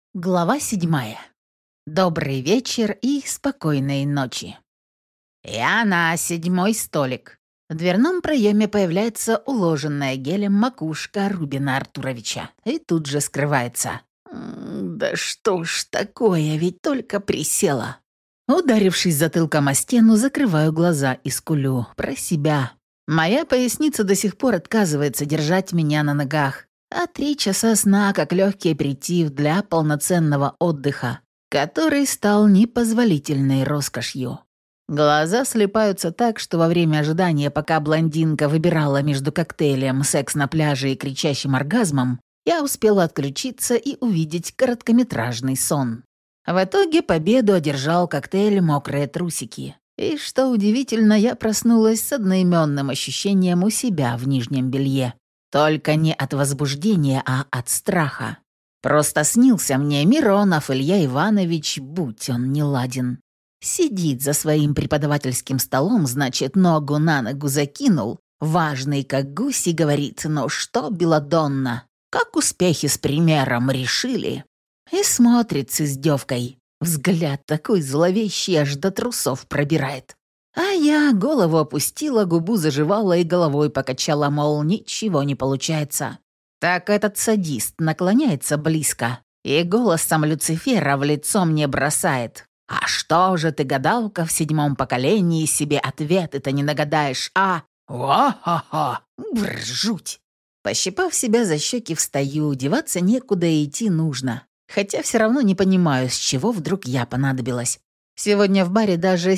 Глава 7. Добрый вечер и спокойной ночи. Я на 7-й столик. В дверном проеме появляется уложенная гелем макушка Рубина Артуровича и тут же скрывается. Да что ж такое, ведь только присела. Ударившись затылком о стену, закрываю глаза и скулю про себя. Моя поясница до сих пор отказывается держать меня на ногах. А 3 часа сна как легкий аперитив для полноценного отдыха, который стал непозволительной роскошью. Глаза слипаются так, что во время ожидания, пока блондинка выбирала между коктейлем, секс на пляже и кричащим оргазмом, я успела отключиться и увидеть короткометражный сон. В итоге победу одержал коктейль «Мокрые трусики». И, что удивительно, я проснулась с одноименным ощущением у себя в нижнем белье. Только не от возбуждения, а от страха. Просто снился мне Миронов Илья Иванович, будь он неладен. Сидит за своим преподавательским столом, значит, ногу на ногу закинул, важный как гусь, и говорит: «Ну что, Беладонна, как успехи с примером решили?» И смотрит с издевкой. Взгляд такой зловещий, аж до трусов пробирает. А я голову опустила, губу заживала и головой покачала, мол, ничего не получается. Так этот садист наклоняется близко и голосом Люцифера в лицо мне бросает: «А что же ты, гадалка, в 7-м поколении себе ответы-то не нагадаешь, а? Ва-ха-ха! Бррр, жуть!» Пощипав себя за щеки, встаю, деваться некуда и идти нужно. Хотя все равно не понимаю, с чего вдруг я понадобилась. Сегодня в баре даже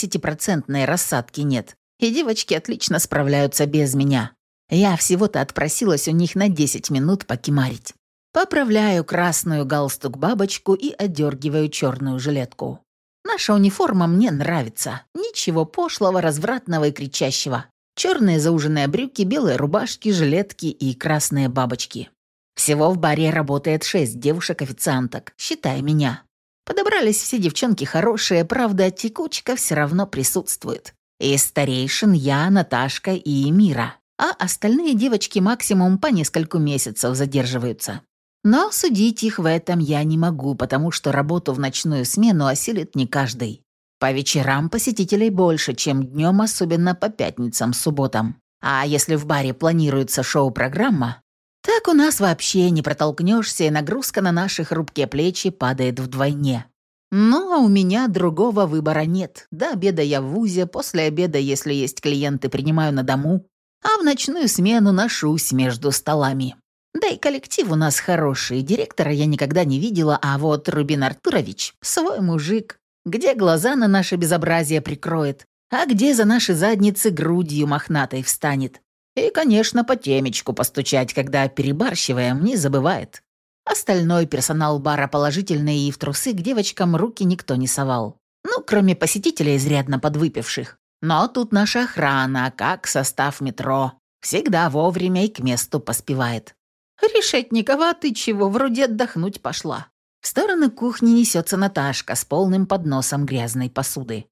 70% рассадки нет, и девочки отлично справляются без меня. Я всего-то отпросилась у них на 10 минут покимарить. Поправляю красную галстук-бабочку и одергиваю черную жилетку. Наша униформа мне нравится. Ничего пошлого, развратного и кричащего. Черные зауженные брюки, белые рубашки, жилетки и красные бабочки. Всего в баре работает 6 девушек-официанток, считая меня. Подобрались все девчонки хорошие, правда, текучка все равно присутствует. Из старейшин я, Наташка и Мира, а остальные девочки максимум по нескольку месяцев задерживаются. Но судить их в этом я не могу, потому что работу в ночную смену осилит не каждый. По вечерам посетителей больше, чем днем, особенно по пятницам, субботам. А если в баре планируется шоу-программа, так у нас вообще не протолкнешься, и нагрузка на наши хрупкие плечи падает вдвойне. Ну, а у меня другого выбора нет. До обеда я в вузе, после обеда, если есть клиенты, принимаю на дому, а в ночную смену ношусь между столами. Да и коллектив у нас хороший, директора я никогда не видела, а вот Рубин Артурович — свой мужик, где глаза на наше безобразие прикроет, а где за наши задницы грудью мохнатой встанет. И, конечно, по темечку постучать, когда перебарщиваем, не забывает. Остальной персонал бара положительный, и в трусы к девочкам руки никто не совал. Ну, кроме посетителей изрядно подвыпивших. Но тут наша охрана, как состав метро, всегда вовремя и к месту поспевает. «Решетникова, а ты чего, вроде отдохнуть пошла?» В сторону кухни несется Наташка с полным подносом грязной посуды.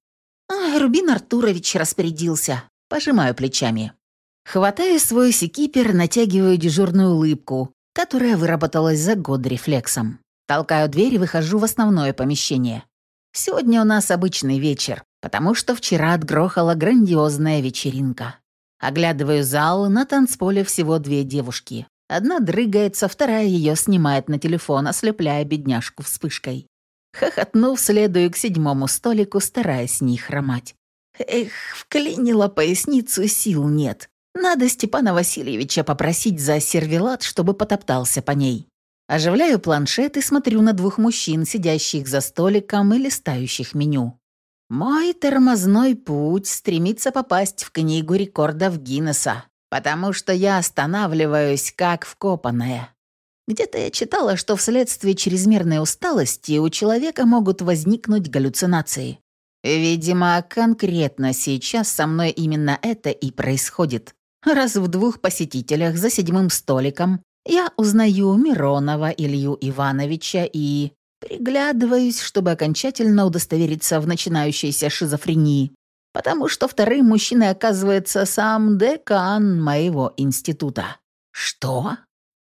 Рубин Артурович распорядился. Пожимаю плечами. Хватаю свой секипер, натягиваю дежурную улыбку, которая выработалась за год рефлексом. Толкаю дверь и выхожу в основное помещение. Сегодня у нас обычный вечер, потому что вчера отгрохала грандиозная вечеринка. Оглядываю зал, на танцполе всего 2 девушки. Одна дрыгается, вторая ее снимает на телефон, ослепляя бедняжку вспышкой. Хохотнув, следую к 7-му столику, стараясь не хромать. Эх, вклинила поясницу, сил нет. Надо Степана Васильевича попросить за сервелат, чтобы потоптался по ней. Оживляю планшет и смотрю на 2 мужчин, сидящих за столиком и листающих меню. Мой тормозной путь стремится попасть в книгу рекордов Гиннесса, потому что я останавливаюсь как вкопанная. Где-то я читала, что вследствие чрезмерной усталости у человека могут возникнуть галлюцинации. Видимо, конкретно сейчас со мной именно это и происходит. Раз в 2 посетителях за 7-м столиком я узнаю Миронова Илью Ивановича и приглядываюсь, чтобы окончательно удостовериться в начинающейся шизофрении, потому что вторым мужчиной оказывается сам декан моего института. Что?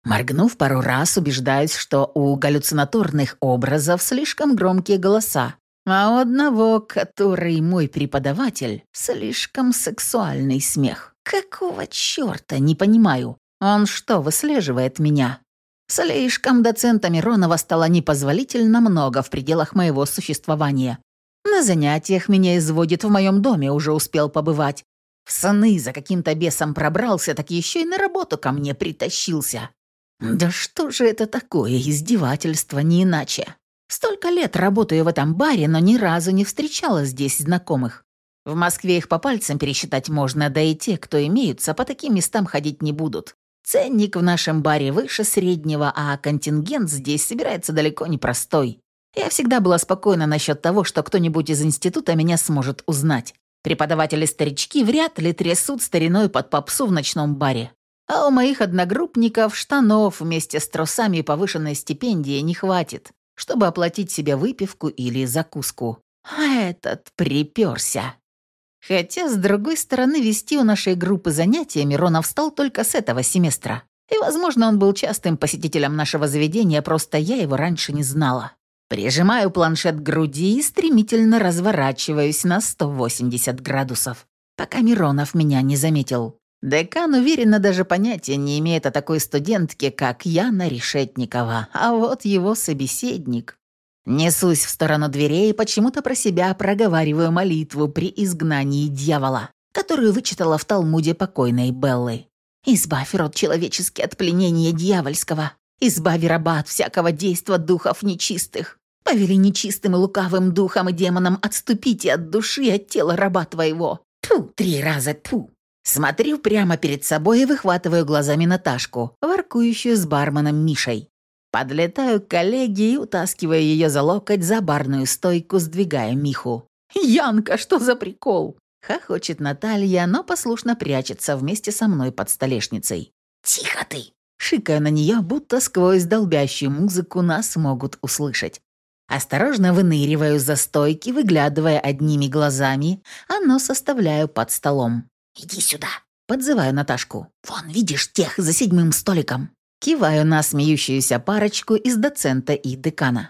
Моргнув пару раз, убеждаюсь, что у галлюцинаторных образов слишком громкие голоса, а у одного, который мой преподаватель, слишком сексуальный смех. Какого черта, не понимаю. Он что, выслеживает меня? Слишком доцента Миронова стало непозволительно много в пределах моего существования. На занятиях меня изводит, в моем доме уже успел побывать. В сны за каким-то бесом пробрался, так еще и на работу ко мне притащился. Да что же это такое, издевательство, не иначе. Столько лет работаю в этом баре, но ни разу не встречала здесь знакомых. В Москве их по пальцам пересчитать можно, да и те, кто имеются, по таким местам ходить не будут. Ценник в нашем баре выше среднего, а контингент здесь собирается далеко не простой. Я всегда была спокойна насчет того, что кто-нибудь из института меня сможет узнать. Преподаватели-старички вряд ли трясут стариной под попсу в ночном баре. А у моих одногруппников штанов вместе с трусами и повышенной стипендии не хватит, чтобы оплатить себе выпивку или закуску. А этот приперся. Хотя, с другой стороны, вести у нашей группы занятия Миронов стал только с этого семестра. И, возможно, он был частым посетителем нашего заведения, просто я его раньше не знала. Прижимаю планшет к груди и стремительно разворачиваюсь на 180 градусов, пока Миронов меня не заметил. Декан, уверенно, даже понятия не имеет о такой студентке, как Яна Решетникова, а вот его собеседник. Несусь в сторону дверей и почему-то про себя проговариваю молитву при изгнании дьявола, которую вычитала в Талмуде покойной Беллы. «Избавь род человеческий от пленения дьявольского, избави раба от всякого действа духов нечистых. Повели нечистым и лукавым духам и демонам отступите от души и от тела раба твоего. Тьфу, 3 раза тьфу». Смотрю прямо перед собой и выхватываю глазами Наташку, воркующую с барменом Мишей. Подлетаю к коллеге и утаскиваю ее за локоть за барную стойку, сдвигая Миху. «Янка, что за прикол?» Хохочет Наталья, но послушно прячется вместе со мной под столешницей. «Тихо ты!» Шикаю на нее, будто сквозь долбящую музыку нас могут услышать. Осторожно выныриваю за стойки, выглядывая одними глазами, а нос оставляю под столом. «Иди сюда!» — подзываю Наташку. «Вон, видишь, тех за 7-м столиком!» Киваю на смеющуюся парочку из доцента и декана.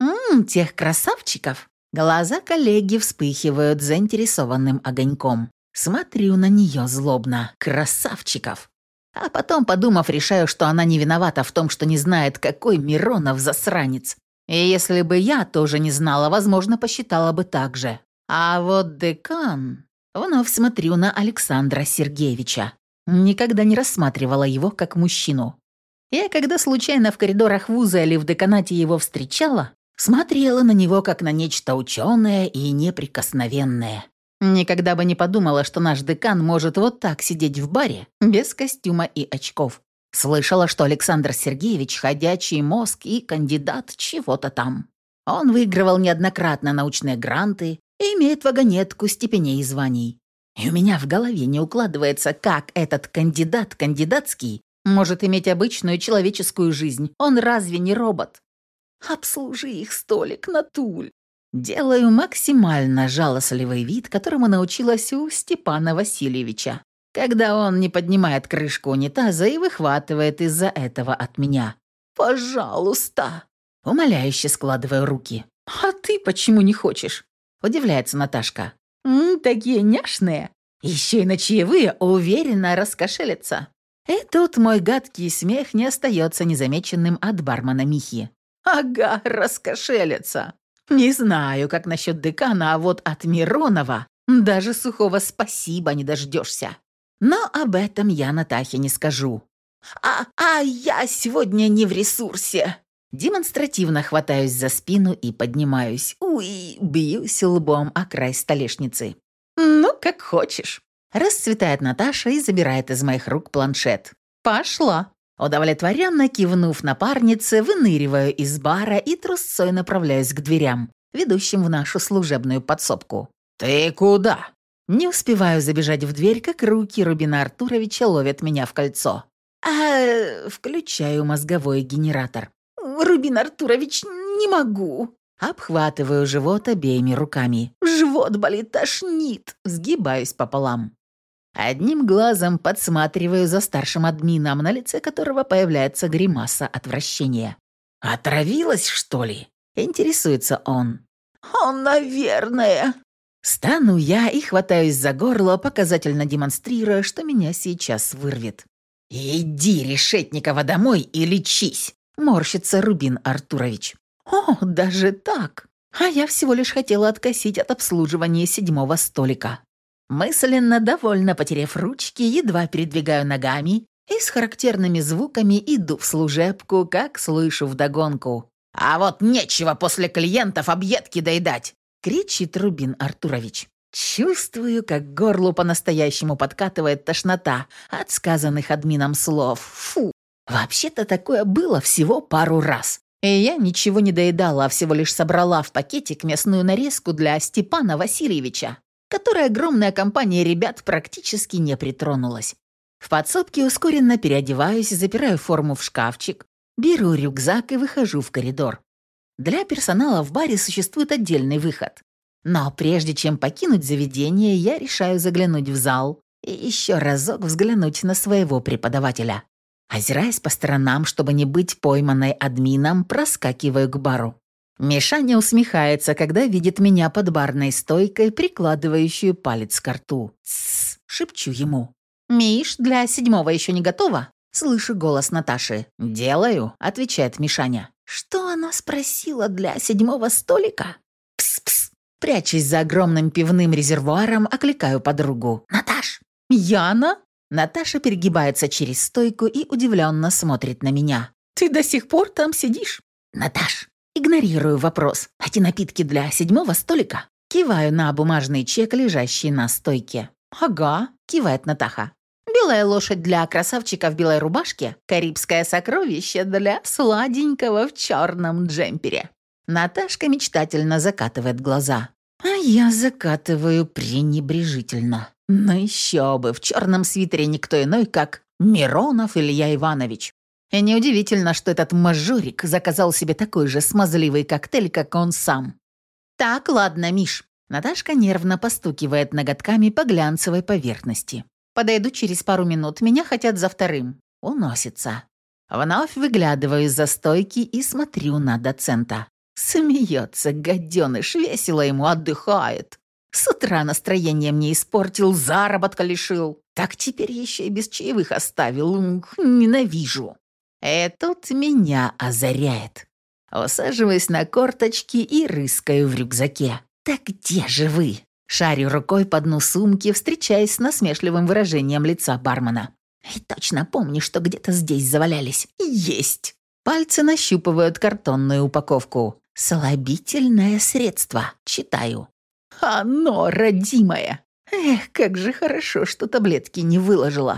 Тех красавчиков!» Глаза коллеги вспыхивают заинтересованным огоньком. Смотрю на нее злобно. Красавчиков! А потом, подумав, решаю, что она не виновата в том, что не знает, какой Миронов засранец. И если бы я тоже не знала, возможно, посчитала бы так же. А вот декан... Вновь смотрю на Александра Сергеевича. Никогда не рассматривала его как мужчину. Я, когда случайно в коридорах вуза или в деканате его встречала, смотрела на него как на нечто ученое и неприкосновенное. Никогда бы не подумала, что наш декан может вот так сидеть в баре, без костюма и очков. Слышала, что Александр Сергеевич – ходячий мозг и кандидат чего-то там. Он выигрывал неоднократно научные гранты и имеет вагонетку степеней и званий. И у меня в голове не укладывается, как этот кандидат кандидатский может иметь обычную человеческую жизнь. Он разве не робот? Обслужи их столик, Натуль. Делаю максимально жалостливый вид, которому научилась у Степана Васильевича, когда он не поднимает крышку унитаза и выхватывает из-за этого от меня. «Пожалуйста!» Умоляюще складываю руки. «А ты почему не хочешь?» Удивляется Наташка. «Такие няшные. Еще и на чаевые уверенно раскошелятся». И тут мой гадкий смех не остается незамеченным от бармена Михи. «Ага, раскошелятся. Не знаю, как насчет декана, а вот от Миронова даже сухого спасибо не дождешься. Но об этом я Натахе не скажу. А я сегодня не в ресурсе». Демонстративно хватаюсь за спину и поднимаюсь. Бьюсь лбом о край столешницы. «Ну, как хочешь». Расцветает Наташа и забирает из моих рук планшет. «Пошла». Удовлетворенно кивнув напарнице, выныриваю из бара и трусцой направляюсь к дверям, ведущим в нашу служебную подсобку. «Ты куда?» Не успеваю забежать в дверь, как руки Рубина Артуровича ловят меня в кольцо. Включаю мозговой генератор. «Рубин Артурович, не могу». Обхватываю живот обеими руками. «Живот болит, тошнит». Сгибаюсь пополам. Одним глазом подсматриваю за старшим админом, на лице которого появляется гримаса отвращения. «Отравилась, что ли?» — интересуется он. «Наверное». Стану я и хватаюсь за горло, показательно демонстрируя, что меня сейчас вырвет. «Иди, Решетникова, домой и лечись!» — морщится Рубин Артурович. «О, даже так! А я всего лишь хотела откосить от обслуживания 7-го столика». Мысленно, довольно потеряв ручки, едва передвигаю ногами и с характерными звуками иду в служебку, как слышу вдогонку. «А вот нечего после клиентов объедки доедать!» — кричит Рубин Артурович. Чувствую, как к горлу по-настоящему подкатывает тошнота от сказанных админом слов. Фу! Вообще-то такое было всего пару раз. И я ничего не доедала, а всего лишь собрала в пакетик мясную нарезку для Степана Васильевича, которой огромная компания ребят практически не притронулась. В подсобке ускоренно переодеваюсь, запираю форму в шкафчик, беру рюкзак и выхожу в коридор. Для персонала в баре существует отдельный выход. Но прежде чем покинуть заведение, я решаю заглянуть в зал и еще разок взглянуть на своего преподавателя. Озираясь по сторонам, чтобы не быть пойманной админом, проскакиваю к бару. Мишаня усмехается, когда видит меня под барной стойкой, прикладывающую палец к рту. «Тссс!» — шепчу ему. «Миш, для 7-го еще не готово?» Слышу голос Наташи. «Делаю», — отвечает Мишаня. «Что она спросила для 7-го столика?» «Пс-пс!» Прячась за огромным пивным резервуаром, окликаю подругу. «Наташ!» «Яна?» Наташа перегибается через стойку и удивленно смотрит на меня. «Ты до сих пор там сидишь?» «Наташ!» Игнорирую вопрос. «Эти напитки для 7-го столика?» Киваю на бумажный чек, лежащий на стойке. «Ага», — кивает Натаха. «Белая лошадь для красавчика в белой рубашке, карибское сокровище для сладенького в черном джемпере». Наташка мечтательно закатывает глаза. А я закатываю пренебрежительно. Ну еще бы, в черном свитере никто иной, как Миронов Илья Иванович. И неудивительно, что этот мажорик заказал себе такой же смазливый коктейль, как он сам. «Так, ладно, Миш». Наташка нервно постукивает ноготками по глянцевой поверхности. «Подойду через пару минут, меня хотят за вторым». Уносится. Вновь выглядываю из-за стойки и смотрю на доцента. Смеется, гаденыш, весело ему отдыхает. С утра настроение мне испортил, заработка лишил. Так теперь еще и без чаевых оставил. Ненавижу. И тут меня озаряет. Усаживаюсь на корточки и рыскаю в рюкзаке. «Так где же вы?» Шарю рукой по дну сумки, встречаясь с насмешливым выражением лица бармена. «И точно помню, что где-то здесь завалялись. Есть!» Пальцы нащупывают картонную упаковку. «Слабительное средство», читаю. «Оно, родимое! Эх, как же хорошо, что таблетки не выложила».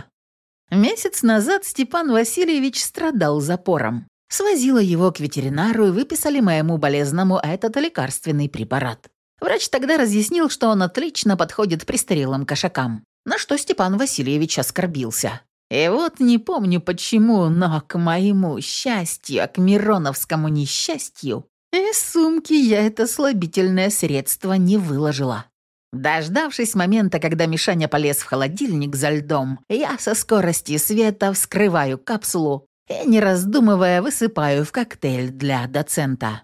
Месяц назад Степан Васильевич страдал запором. Свозила его к ветеринару и выписали моему болезному этот лекарственный препарат. Врач тогда разъяснил, что он отлично подходит престарелым кошакам, на что Степан Васильевич оскорбился. И вот не помню почему, но к моему счастью, а к мироновскому несчастью, из сумки я это слабительное средство не выложила. Дождавшись момента, когда Мишаня полез в холодильник за льдом, я со скорости света вскрываю капсулу и, не раздумывая, высыпаю в коктейль для доцента.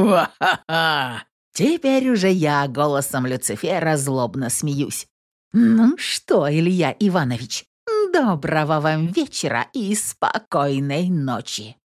«Ва-ха-ха!» Теперь уже я голосом Люцифера злобно смеюсь. «Ну что, Илья Иванович, доброго вам вечера и спокойной ночи!»